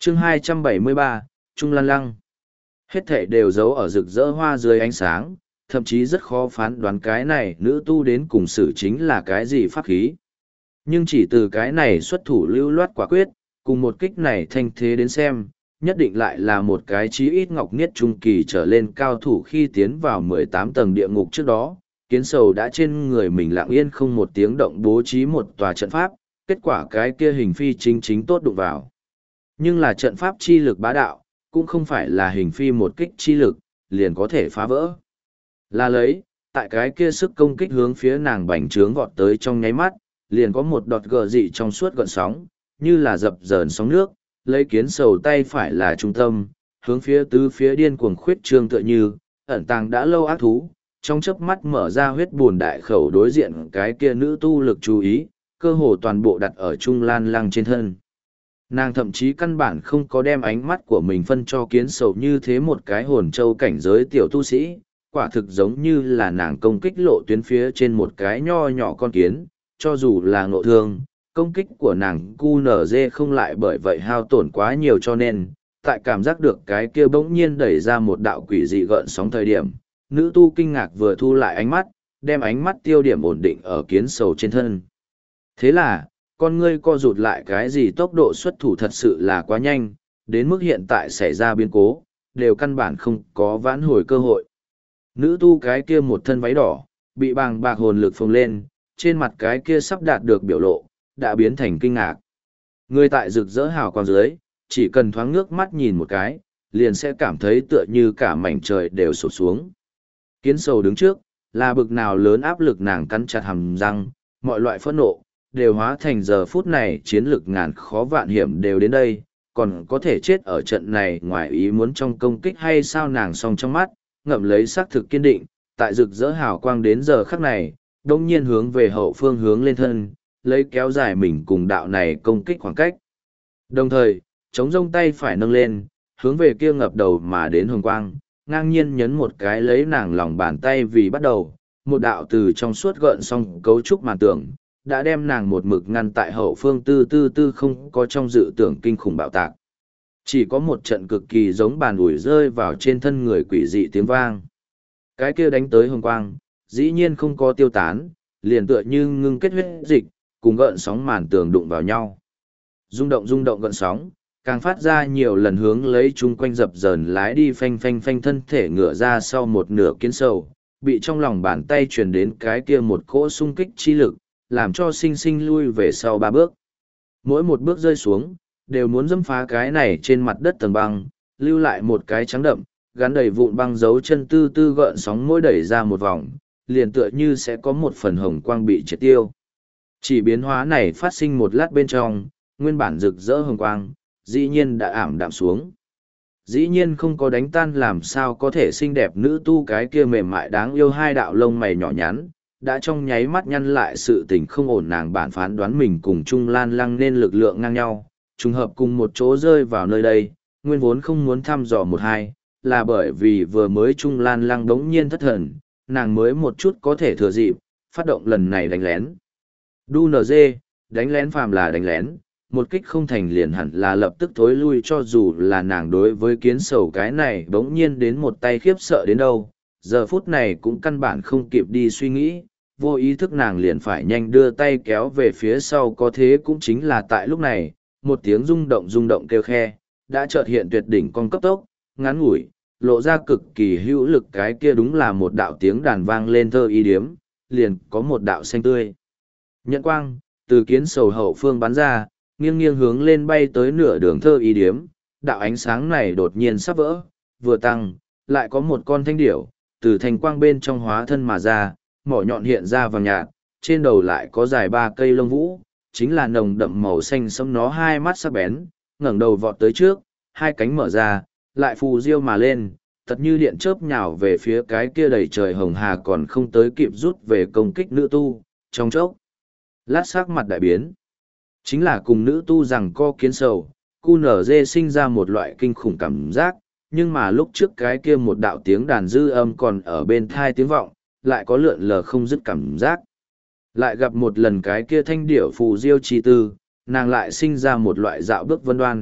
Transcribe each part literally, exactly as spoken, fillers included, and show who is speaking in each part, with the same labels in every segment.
Speaker 1: chương hai trăm bảy mươi ba, Trung Lan Lăng. Hết thảy đều giấu ở rực rỡ hoa dưới ánh sáng, thậm chí rất khó phán đoán cái này nữ tu đến cùng sử chính là cái gì pháp khí. Nhưng chỉ từ cái này xuất thủ lưu loát quả quyết, cùng một kích này thanh thế đến xem, nhất định lại là một cái chí ít ngọc niết trung kỳ trở lên cao thủ khi tiến vào mười tám tầng địa ngục trước đó. Kiến sầu đã trên người mình lặng yên không một tiếng động bố trí một tòa trận pháp, kết quả cái kia hình phi chính chính tốt đụng vào. Nhưng là trận pháp chi lực bá đạo, cũng không phải là hình phi một kích chi lực, liền có thể phá vỡ. Là lấy, tại cái kia sức công kích hướng phía nàng bành trướng vọt tới trong nháy mắt, liền có một đọt gờ dị trong suốt gợn sóng, như là dập dờn sóng nước, lấy kiến sầu tay phải là trung tâm, hướng phía tứ phía điên cuồng khuyết trương tựa như, ẩn tàng đã lâu ác thú, trong chớp mắt mở ra huyết buồn đại khẩu đối diện cái kia nữ tu lực chú ý, cơ hồ toàn bộ đặt ở Trung Lan Lăng trên thân. Nàng thậm chí căn bản không có đem ánh mắt của mình phân cho kiến sầu như thế một cái hồn châu cảnh giới tiểu tu sĩ, quả thực giống như là nàng công kích lộ tuyến phía trên một cái nho nhỏ con kiến, cho dù là ngộ thương, công kích của nàng cu nở dê không lại bởi vậy hao tổn quá nhiều cho nên, tại cảm giác được cái kia bỗng nhiên đẩy ra một đạo quỷ dị gợn sóng thời điểm, nữ tu kinh ngạc vừa thu lại ánh mắt, đem ánh mắt tiêu điểm ổn định ở kiến sầu trên thân. Thế là, con ngươi co rụt lại cái gì tốc độ xuất thủ thật sự là quá nhanh, đến mức hiện tại xảy ra biến cố, đều căn bản không có vãn hồi cơ hội. Nữ tu cái kia một thân váy đỏ, bị bàng bạc hồn lực phồng lên, trên mặt cái kia sắp đạt được biểu lộ, đã biến thành kinh ngạc. Người tại rực rỡ hào quang dưới, chỉ cần thoáng ngước mắt nhìn một cái, liền sẽ cảm thấy tựa như cả mảnh trời đều sụp xuống. Kiến sầu đứng trước, là bực nào lớn áp lực nàng cắn chặt hàm răng, mọi loại phẫn nộ, đều hóa thành giờ phút này chiến lực ngàn khó vạn hiểm đều đến đây, còn có thể chết ở trận này ngoài ý muốn trong công kích hay sao nàng song trong mắt, ngậm lấy xác thực kiên định, tại rực rỡ hào quang đến giờ khắc này, đông nhiên hướng về hậu phương hướng lên thân, lấy kéo dài mình cùng đạo này công kích khoảng cách. Đồng thời, chống rông tay phải nâng lên, hướng về kia ngập đầu mà đến hồng quang, ngang nhiên nhấn một cái lấy nàng lòng bàn tay vì bắt đầu, một đạo từ trong suốt gợn xong cấu trúc màn tưởng, đã đem nàng một mực ngăn tại hậu phương tư tư tư không có trong dự tưởng kinh khủng bạo tạc. Chỉ có một trận cực kỳ giống bàn ủi rơi vào trên thân người quỷ dị tiếng vang. Cái kia đánh tới hồng quang, dĩ nhiên không có tiêu tán, liền tựa như ngưng kết huyết dịch, cùng gợn sóng màn tường đụng vào nhau. Rung động rung động gợn sóng, càng phát ra nhiều lần hướng lấy chung quanh dập dờn lái đi phanh phanh phanh thân thể ngửa ra sau một nửa kiến sầu, bị trong lòng bàn tay truyền đến cái kia một cỗ xung kích chi lực, làm cho sinh sinh lui về sau ba bước. Mỗi một bước rơi xuống, đều muốn dẫm phá cái này trên mặt đất tầng băng, lưu lại một cái trắng đậm, gắn đầy vụn băng dấu chân tư tư gợn sóng mỗi đẩy ra một vòng, liền tựa như sẽ có một phần hồng quang bị triệt tiêu. Chỉ biến hóa này phát sinh một lát bên trong, nguyên bản rực rỡ hồng quang, dĩ nhiên đã ảm đạm xuống. Dĩ nhiên không có đánh tan làm sao có thể xinh đẹp nữ tu cái kia mềm mại đáng yêu hai đạo lông mày nhỏ nhắn, đã trong nháy mắt nhăn lại sự tình không ổn nàng bản phán đoán mình cùng Trung Lan Lăng nên lực lượng ngang nhau, trùng hợp cùng một chỗ rơi vào nơi đây, nguyên vốn không muốn thăm dò một hai, là bởi vì vừa mới Trung Lan Lăng đống nhiên thất thần, nàng mới một chút có thể thừa dịp, phát động lần này đánh lén. Đu nờ dê, đánh lén phàm là đánh lén, một kích không thành liền hẳn là lập tức thối lui cho dù là nàng đối với kiến sầu cái này bỗng nhiên đến một tay khiếp sợ đến đâu, giờ phút này cũng căn bản không kịp đi suy nghĩ, vô ý thức nàng liền phải nhanh đưa tay kéo về phía sau có thế cũng chính là tại lúc này, một tiếng rung động rung động kêu khe, đã chợt hiện tuyệt đỉnh con cấp tốc, ngắn ngủi, lộ ra cực kỳ hữu lực cái kia đúng là một đạo tiếng đàn vang lên thơ y điếm, liền có một đạo xanh tươi. Nhận quang, từ kiến sầu hậu phương bắn ra, nghiêng nghiêng hướng lên bay tới nửa đường thơ y điếm, đạo ánh sáng này đột nhiên sắp vỡ, vừa tăng, lại có một con thanh điểu, từ thành quang bên trong hóa thân mà ra, mỏ nhọn hiện ra vàng nhạt, trên đầu lại có dài ba cây lông vũ, chính là nồng đậm màu xanh sẫm nó hai mắt sắc bén, ngẩng đầu vọt tới trước, hai cánh mở ra, lại phù diêu mà lên, thật như điện chớp nhào về phía cái kia đầy trời hồng hà còn không tới kịp rút về công kích nữ tu, trong chốc. Lát sắc mặt đại biến. Chính là cùng nữ tu rằng co kiến sầu, cu nở dê sinh ra một loại kinh khủng cảm giác, nhưng mà lúc trước cái kia một đạo tiếng đàn dư âm còn ở bên thai tiếng vọng, lại có lượn lờ không dứt cảm giác. Lại gặp một lần cái kia thanh điểu phù diêu chi tư, nàng lại sinh ra một loại dạo bước vân đoan,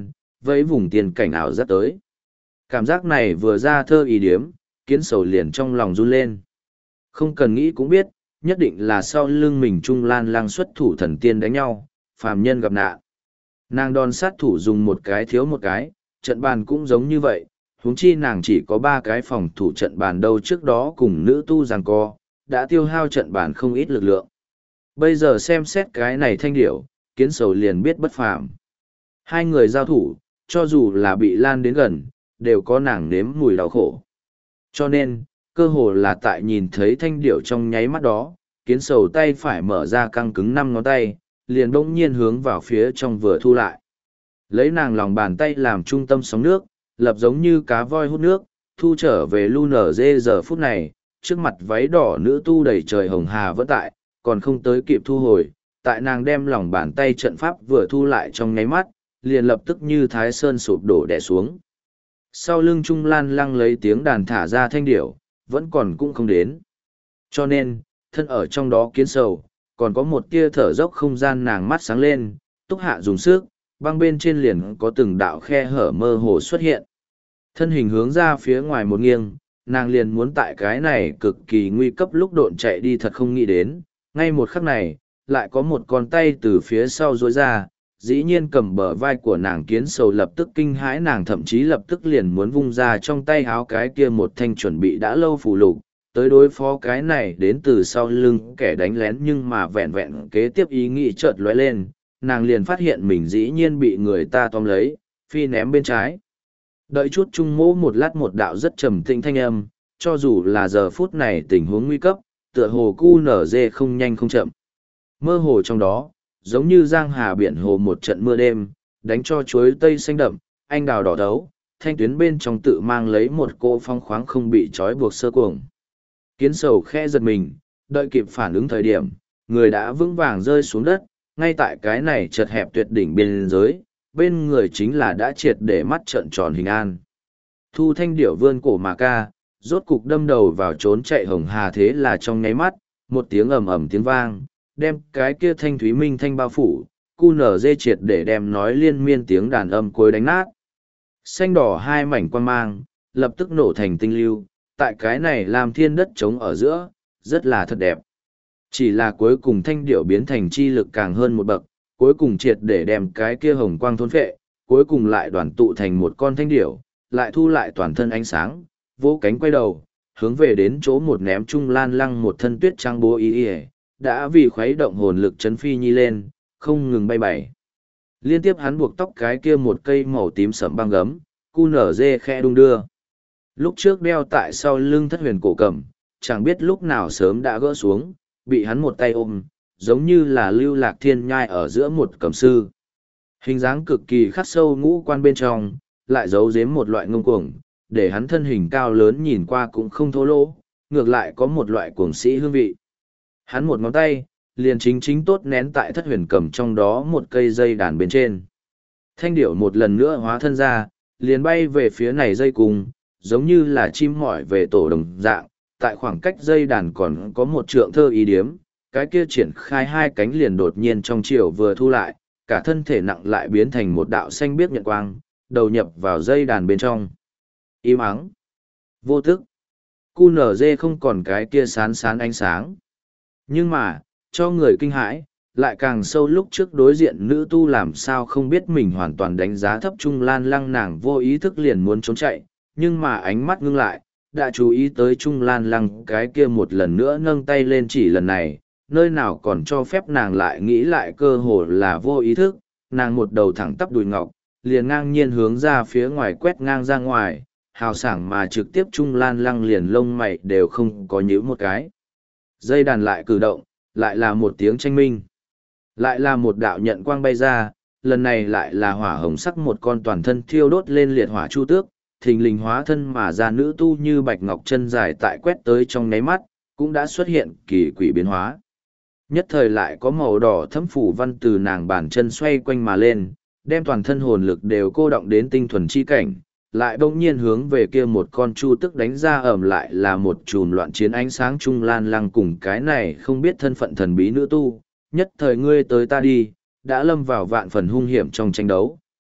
Speaker 1: vẫy vùng tiền cảnh ảo giác tới. Cảm giác này vừa ra thơ ý điếm, kiến sầu liền trong lòng run lên. Không cần nghĩ cũng biết, nhất định là sau lưng mình Trung Lan Lăng xuất thủ thần tiên đánh nhau, phàm nhân gặp nạn. Nàng đòn sát thủ dùng một cái thiếu một cái, trận bàn cũng giống như vậy, huống chi nàng chỉ có ba cái phòng thủ trận bàn đâu trước đó cùng nữ tu giằng co, đã tiêu hao trận bàn không ít lực lượng. Bây giờ xem xét cái này thanh điểu, kiến sầu liền biết bất phàm. Hai người giao thủ, cho dù là bị lan đến gần, đều có nàng nếm mùi đau khổ. Cho nên, cơ hồ là tại nhìn thấy thanh điểu trong nháy mắt đó, kiến sầu tay phải mở ra căng cứng năm ngón tay, liền bỗng nhiên hướng vào phía trong vừa thu lại. Lấy nàng lòng bàn tay làm trung tâm sóng nước, lập giống như cá voi hút nước, thu trở về lu nở dê giờ phút này, trước mặt váy đỏ nữ tu đầy trời hồng hà vẫn tại, còn không tới kịp thu hồi, tại nàng đem lòng bàn tay trận pháp vừa thu lại trong nháy mắt, liền lập tức như thái sơn sụp đổ đè xuống. Sau lưng Trung Lan Lăng lấy tiếng đàn thả ra thanh điểu, vẫn còn cũng không đến. Cho nên, thân ở trong đó kiến sầu, còn có một tia thở dốc không gian nàng mắt sáng lên, túc hạ dùng sức, băng bên trên liền có từng đạo khe hở mơ hồ xuất hiện. Thân hình hướng ra phía ngoài một nghiêng, nàng liền muốn tại cái này cực kỳ nguy cấp lúc độn chạy đi thật không nghĩ đến, ngay một khắc này, lại có một con tay từ phía sau rối ra, dĩ nhiên cầm bờ vai của nàng kiến sầu lập tức kinh hãi nàng thậm chí lập tức liền muốn vung ra trong tay háo cái kia một thanh chuẩn bị đã lâu phù lục, tới đối phó cái này đến từ sau lưng kẻ đánh lén nhưng mà vẹn vẹn kế tiếp ý nghĩ chợt lóe lên, nàng liền phát hiện mình dĩ nhiên bị người ta tóm lấy, phi ném bên trái. Đợi chút trung mỗ một lát một đạo rất trầm tĩnh thanh âm, cho dù là giờ phút này tình huống nguy cấp, tựa hồ cu nở dê không nhanh không chậm. Mơ hồ trong đó, giống như giang hà biển hồ một trận mưa đêm, đánh cho chuối tây xanh đậm, anh đào đỏ thấu, thanh tuyến bên trong tự mang lấy một cỗ phong khoáng không bị trói buộc sơ cuồng. Kiến sầu khe giật mình, đợi kịp phản ứng thời điểm, người đã vững vàng rơi xuống đất, ngay tại cái này chật hẹp tuyệt đỉnh biên giới, bên người chính là đã triệt để mắt trợn tròn hình an. Thu thanh điểu vươn cổ mà ca, rốt cục đâm đầu vào trốn chạy hồng hà thế là trong nháy mắt, một tiếng ầm ầm tiếng vang, đem cái kia thanh thúy minh thanh bao phủ, cu nở dê triệt để đem nói liên miên tiếng đàn âm cuối đánh nát. Xanh đỏ hai mảnh quan mang, lập tức nổ thành tinh lưu, tại cái này làm thiên đất trống ở giữa, rất là thật đẹp. Chỉ là cuối cùng thanh điểu biến thành chi lực càng hơn một bậc, cuối cùng triệt để đem cái kia hồng quang thôn phệ, cuối cùng lại đoàn tụ thành một con thanh điểu, lại thu lại toàn thân ánh sáng, vỗ cánh quay đầu, hướng về đến chỗ một ném Trung Lan Lăng một thân tuyết trang bố ý ý, đã vì khuấy động hồn lực chấn phi nhi lên, không ngừng bay bày. Liên tiếp hắn buộc tóc cái kia một cây màu tím sẫm băng gấm, cu nở dê khe đung đưa. Lúc trước đeo tại sau lưng thất huyền cổ cầm, chẳng biết lúc nào sớm đã gỡ xuống, bị hắn một tay ôm, giống như là lưu lạc thiên nhai ở giữa một cầm sư. Hình dáng cực kỳ khắc sâu ngũ quan bên trong, lại giấu giếm một loại ngông cuồng, để hắn thân hình cao lớn nhìn qua cũng không thô lỗ, ngược lại có một loại cuồng sĩ hương vị. Hắn một ngón tay, liền chính chính tốt nén tại thất huyền cầm trong đó một cây dây đàn bên trên. Thanh điểu một lần nữa hóa thân ra, liền bay về phía này dây cùng, giống như là chim mỏi về tổ đồng dạng, tại khoảng cách dây đàn còn có một trượng thơ ý điếm, cái kia triển khai hai cánh liền đột nhiên trong chiều vừa thu lại, cả thân thể nặng lại biến thành một đạo xanh biếc nhận quang, đầu nhập vào dây đàn bên trong. Im ắng, vô thức, cu nở dê không còn cái kia sán sán ánh sáng. Nhưng mà, cho người kinh hãi, lại càng sâu lúc trước đối diện nữ tu làm sao không biết mình hoàn toàn đánh giá thấp Trung Lan Lăng nàng vô ý thức liền muốn trốn chạy, nhưng mà ánh mắt ngưng lại, đã chú ý tới Trung Lan Lăng cái kia một lần nữa nâng tay lên chỉ lần này, nơi nào còn cho phép nàng lại nghĩ lại cơ hồ là vô ý thức, nàng một đầu thẳng tắp đùi ngọc, liền ngang nhiên hướng ra phía ngoài quét ngang ra ngoài, hào sảng mà trực tiếp Trung Lan Lăng liền lông mày đều không có nhíu một cái. Dây đàn lại cử động, lại là một tiếng tranh minh. Lại là một đạo nhận quang bay ra, lần này lại là hỏa hồng sắc một con toàn thân thiêu đốt lên liệt hỏa chu tước, thình lình hóa thân mà ra nữ tu như bạch ngọc chân dài tại quét tới trong nháy mắt, cũng đã xuất hiện kỳ quỷ biến hóa. Nhất thời lại có màu đỏ thấm phủ văn từ nàng bàn chân xoay quanh mà lên, đem toàn thân hồn lực đều cô động đến tinh thuần chi cảnh, lại bỗng nhiên hướng về kia một con chu tức đánh ra ẩm lại là một chùm loạn chiến ánh sáng Trung Lan Lăng cùng cái này không biết thân phận thần bí nữ tu, nhất thời ngươi tới ta đi, đã lâm vào vạn phần hung hiểm trong tranh đấu,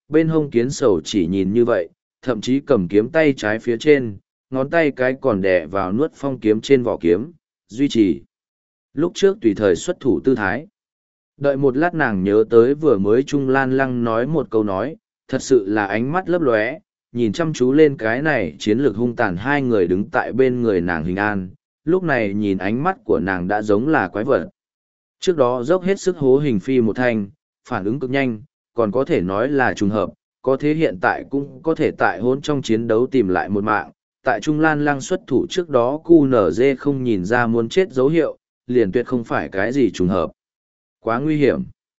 Speaker 1: Bên hông kiến sầu chỉ nhìn như vậy, thậm chí cầm kiếm tay trái phía trên, ngón tay cái còn đè vào nuốt phong kiếm trên vỏ kiếm, duy trì. Lúc trước tùy thời xuất thủ tư thái. Đợi một lát nàng nhớ tới vừa mới Trung Lan Lăng nói một câu nói, thật sự là ánh mắt lấp lóe, nhìn chăm chú lên cái này chiến lược hung tàn hai người đứng tại bên người nàng Hình An, lúc này nhìn ánh mắt của nàng đã giống là quái vật. Trước đó dốc hết sức hố Hình Phi một thanh, phản ứng cực nhanh, còn có thể nói là trùng hợp, có thế hiện tại cũng có thể tại hôn trong chiến đấu tìm lại một mạng. Tại Trung Lan Lăng xuất thủ trước đó cu nở dê không nhìn ra muốn chết dấu hiệu, liền tuyệt không phải cái gì trùng hợp. Quá nguy hiểm.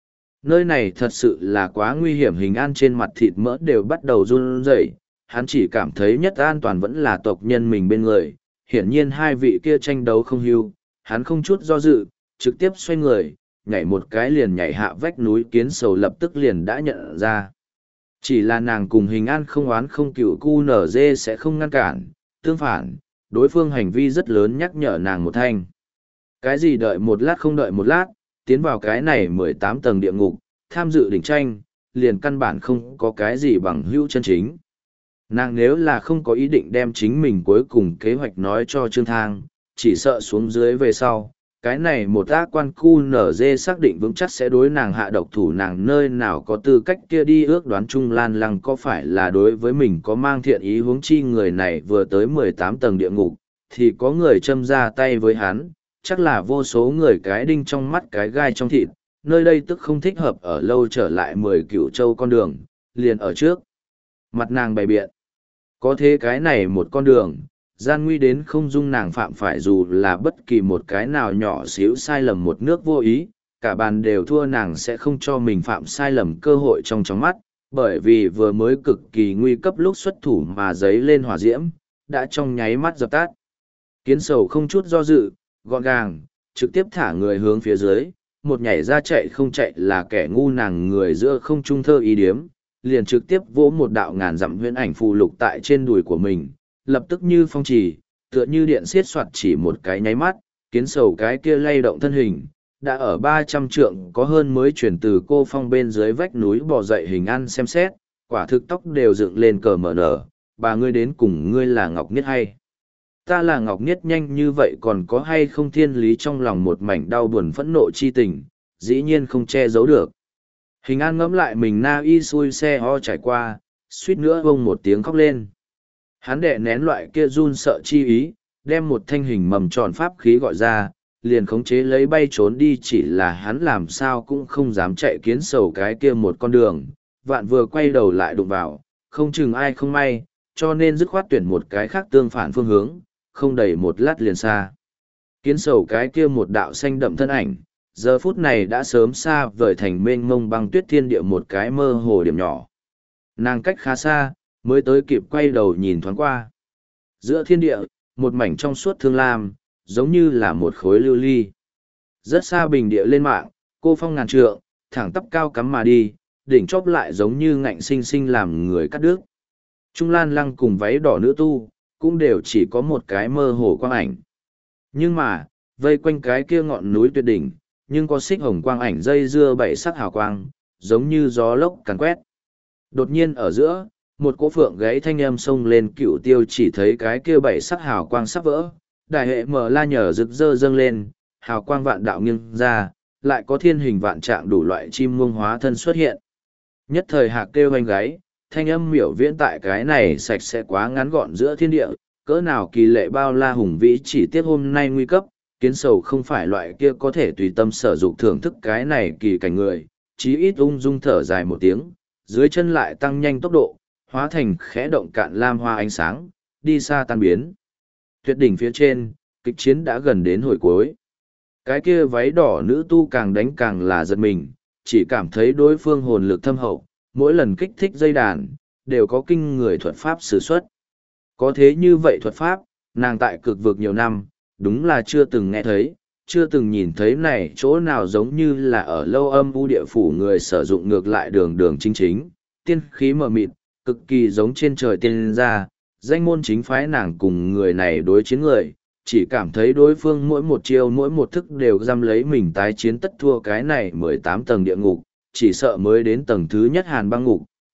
Speaker 1: Nơi này thật sự là quá nguy hiểm. Hình An trên mặt thịt mỡ đều bắt đầu run rẩy, hắn chỉ cảm thấy nhất an toàn vẫn là tộc nhân mình bên người. Hiển nhiên hai vị kia tranh đấu không hưu, hắn không chút do dự, trực tiếp xoay người, nhảy một cái liền nhảy hạ vách núi. Kiến sầu lập tức liền đã nhận ra. Chỉ là nàng cùng Hình An không oán không cựu cu nở dê sẽ không ngăn cản, tương phản, đối phương hành vi rất lớn nhắc nhở nàng một thanh. Cái gì đợi một lát không đợi một lát, tiến vào cái này mười tám tầng địa ngục, tham dự đỉnh tranh, liền căn bản không có cái gì bằng hữu chân chính. Nàng nếu là không có ý định đem chính mình cuối cùng kế hoạch nói cho Trương Thang, chỉ sợ xuống dưới về sau, cái này một ác quan cu nở dê xác định vững chắc sẽ đối nàng hạ độc thủ. Nàng nơi nào có tư cách kia đi ước đoán Trung Lan Lăng có phải là đối với mình có mang thiện ý, huống chi người này vừa tới mười tám tầng địa ngục, thì có người châm ra tay với hắn, chắc là vô số người cái đinh trong mắt cái gai trong thịt, nơi đây tức không thích hợp ở lâu trở lại mười cựu châu con đường, liền ở trước. Mặt nàng bày biện, có thế cái này một con đường, gian nguy đến không dung nàng phạm phải dù là bất kỳ một cái nào nhỏ xíu sai lầm một nước vô ý, cả bàn đều thua nàng sẽ không cho mình phạm sai lầm cơ hội trong chóng mắt, bởi vì vừa mới cực kỳ nguy cấp lúc xuất thủ mà giấy lên hỏa diễm, đã trong nháy mắt dập tắt. Kiến sầu không chút do dự, gọn gàng, trực tiếp thả người hướng phía dưới, một nhảy ra chạy không chạy là kẻ ngu. Nàng người giữa không trung thơ ý điếm, liền trực tiếp vỗ một đạo ngàn dặm huyễn ảnh phù lục tại trên đùi của mình, lập tức như phong trì, tựa như điện xiết soạt chỉ một cái nháy mắt, kiến sầu cái kia lay động thân hình, đã ở ba trăm trượng có hơn mới chuyển từ cô phong bên dưới vách núi bò dậy. Hình Ăn xem xét, quả thực tóc đều dựng lên cờ mở nở, bà ngươi đến cùng ngươi là Ngọc Niết hay? Ta là Ngọc Niết nhanh như vậy còn có hay không? Thiên lý trong lòng một mảnh đau buồn phẫn nộ chi tình, dĩ nhiên không che giấu được. Hình An ngẫm lại mình na y xui xe ho trải qua, suýt nữa bông một tiếng khóc lên. Hắn đè nén loại kia run sợ chi ý, đem một thanh hình mầm tròn pháp khí gọi ra, liền khống chế lấy bay trốn đi. Chỉ là hắn làm sao cũng không dám chạy kiến sầu cái kia một con đường, vạn vừa quay đầu lại đụng vào, không chừng ai không may, cho nên dứt khoát tuyển một cái khác tương phản phương hướng, không đầy một lát liền xa. Kiến sầu cái kia một đạo xanh đậm thân ảnh, giờ phút này đã sớm xa vời thành mênh mông băng tuyết thiên địa một cái mơ hồ điểm nhỏ. Nàng cách khá xa, mới tới kịp quay đầu nhìn thoáng qua. Giữa thiên địa, một mảnh trong suốt thương lam, giống như là một khối lưu ly. Rất xa bình địa lên mạng, cô phong ngàn trượng, thẳng tắp cao cắm mà đi, đỉnh chóp lại giống như ngạnh sinh sinh làm người cắt đứt. Trung Lan Lăng cùng váy đỏ nữ tu, cũng đều chỉ có một cái mơ hồ quang ảnh. Nhưng mà, vây quanh cái kia ngọn núi tuyệt đỉnh, nhưng có xích hồng quang ảnh dây dưa bảy sắc hào quang, giống như gió lốc càn quét. Đột nhiên ở giữa, một cỗ phượng gáy thanh âm xông lên. Cựu Tiêu chỉ thấy cái kia bảy sắc hào quang sắp vỡ, đại hệ mở la nhở rực rỡ dâng lên, hào quang vạn đạo nghiêng ra, lại có thiên hình vạn trạng đủ loại chim muông hóa thân xuất hiện. Nhất thời hạc kêu hoành gáy, thanh âm miểu viễn tại cái này sạch sẽ quá ngắn gọn giữa thiên địa, cỡ nào kỳ lệ bao la hùng vĩ. Chỉ tiếc hôm nay nguy cấp, kiến sầu không phải loại kia có thể tùy tâm sở dục thưởng thức cái này kỳ cảnh người, chí ít ung dung thở dài một tiếng, dưới chân lại tăng nhanh tốc độ, hóa thành khẽ động cạn lam hoa ánh sáng, đi xa tan biến. Tuyệt đỉnh phía trên, kịch chiến đã gần đến hồi cuối. Cái kia váy đỏ nữ tu càng đánh càng là giật mình, chỉ cảm thấy đối phương hồn lực thâm hậu, mỗi lần kích thích dây đàn, đều có kinh người thuật pháp sử xuất. Có thế như vậy thuật pháp, nàng tại cực vực nhiều năm, đúng là chưa từng nghe thấy, chưa từng nhìn thấy này chỗ nào giống như là ở lâu âm u địa phủ người sử dụng, ngược lại đường đường chính chính, tiên khí mờ mịt, cực kỳ giống trên trời tiên gia. Danh môn chính phái nàng cùng người này đối chiến người, chỉ cảm thấy đối phương mỗi một chiêu mỗi một thức đều giam lấy mình, tái chiến tất thua cái này mười tám tầng địa ngục, chỉ sợ mới đến tầng thứ nhất hàn băng ngục,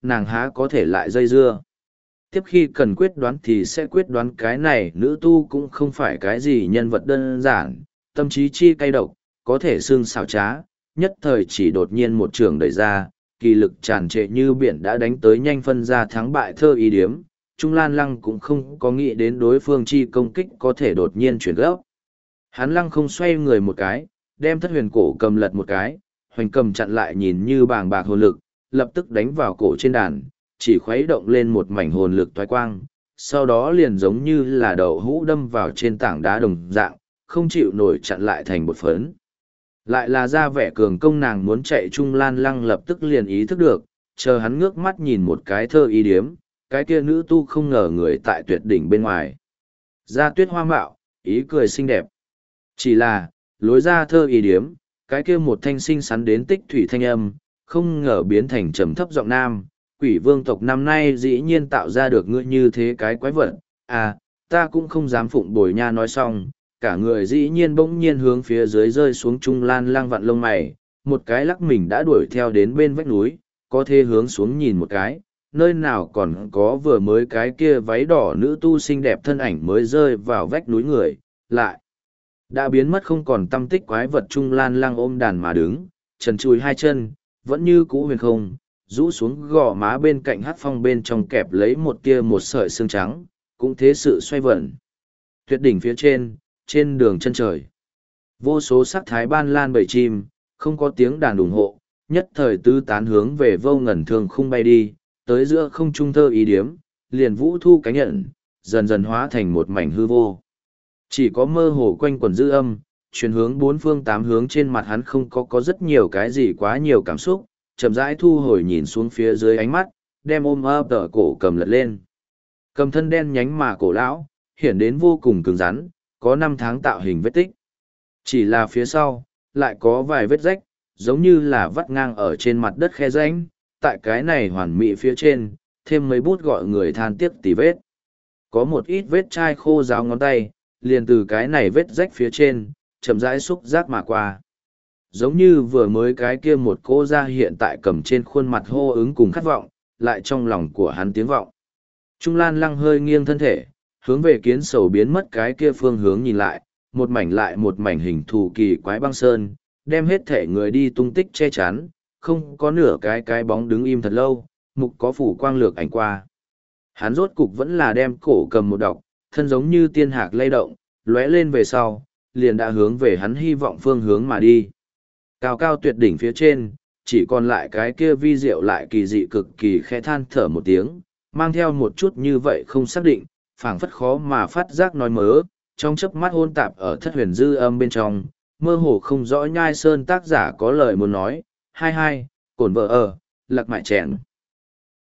Speaker 1: nàng há có thể lại dây dưa. Tiếp khi cần quyết đoán thì sẽ quyết đoán, cái này nữ tu cũng không phải cái gì nhân vật đơn giản, tâm trí chi cay độc, có thể xương xảo trá, nhất thời chỉ đột nhiên một trường đẩy ra, kỳ lực tràn trệ như biển đã đánh tới, nhanh phân ra thắng bại thơ ý điếm. Trung Lan Lăng cũng không có nghĩ đến đối phương chi công kích có thể đột nhiên chuyển gấp. Hắn lăng không xoay người một cái, đem thất huyền cổ cầm lật một cái, hoành cầm chặn lại, nhìn như bàng bạc hồn lực, lập tức đánh vào cổ trên đàn, chỉ khuấy động lên một mảnh hồn lực thoái quang, sau đó liền giống như là đậu hũ đâm vào trên tảng đá đồng dạng, không chịu nổi chặn lại thành bột phấn. Lại là ra vẻ cường công, nàng muốn chạy. Trung Lan Lăng lập tức liền ý thức được, chờ hắn ngước mắt nhìn một cái thơ y điếm, cái kia nữ tu không ngờ người tại tuyệt đỉnh bên ngoài. Da tuyết hoa mạo, ý cười xinh đẹp. Chỉ là, lối ra thơ y điếm, cái kia một thanh sinh sắn đến tích thủy thanh âm, không ngờ biến thành trầm thấp giọng nam. Quỷ vương tộc năm nay dĩ nhiên tạo ra được ngươi như thế cái quái vật, à, ta cũng không dám phụng bồi nha. Nói xong, cả người dĩ nhiên bỗng nhiên hướng phía dưới rơi xuống. Trung Lan Lăng vặn lông mày, một cái lắc mình đã đuổi theo đến bên vách núi, có thể hướng xuống nhìn một cái, nơi nào còn có vừa mới cái kia váy đỏ nữ tu xinh đẹp thân ảnh mới rơi vào vách núi người, lại đã biến mất không còn tâm tích. Quái vật Trung Lan Lăng ôm đàn mà đứng, trần chùi hai chân, vẫn như cũ huyền không, rũ xuống gò má, bên cạnh hát phong bên trong kẹp lấy một tia một sợi xương trắng, cũng thế sự xoay vẩn. Tuyệt đỉnh phía trên, trên đường chân trời, vô số sắc thái ban lan bầy chim, không có tiếng đàn ủng hộ, nhất thời tứ tán hướng về vô ngần thương khung bay đi, tới giữa không trung thơ ý điếm, liền vũ thu cánh nhận, dần dần hóa thành một mảnh hư vô. Chỉ có mơ hồ quanh quần dư âm, truyền hướng bốn phương tám hướng. Trên mặt hắn không có có rất nhiều cái gì quá nhiều cảm xúc, chậm rãi thu hồi nhìn xuống phía dưới, ánh mắt đem ôm ấp tờ cổ cầm lật lên. Cầm thân đen nhánh mà cổ lão, hiển đến vô cùng cứng rắn, có năm tháng tạo hình vết tích. Chỉ là phía sau, lại có vài vết rách, giống như là vắt ngang ở trên mặt đất khe rãnh. Tại cái này hoàn mỹ phía trên, thêm mấy bút gọi người than tiếc tỉ vết. Có một ít vết chai khô ráo ngón tay, liền từ cái này vết rách phía trên, chậm rãi xúc giác mà qua. Giống như vừa mới cái kia một cô ra hiện tại cầm trên khuôn mặt hô ứng cùng khát vọng, lại trong lòng của hắn tiếng vọng. Trung Lan Lăng hơi nghiêng thân thể, hướng về kiến sầu biến mất cái kia phương hướng nhìn lại, một mảnh lại một mảnh hình thù kỳ quái băng sơn, đem hết thể người đi tung tích che chắn, không có nửa cái cái bóng đứng im thật lâu, mục có phủ quang lược ảnh qua. Hắn rốt cục vẫn là đem cổ cầm một đọc, thân giống như tiên hạc lay động, lóe lên về sau, liền đã hướng về hắn hy vọng phương hướng mà đi. Cao cao tuyệt đỉnh phía trên, chỉ còn lại cái kia vi diệu lại kỳ dị cực kỳ khẽ than thở một tiếng, mang theo một chút như vậy không xác định, phảng phất khó mà phát giác nói mớ, trong chớp mắt hôn tạp ở thất huyền dư âm bên trong, mơ hồ không rõ nhai sơn tác giả có lời muốn nói, hai hai, cổn vợ ở, lạc mại chèn.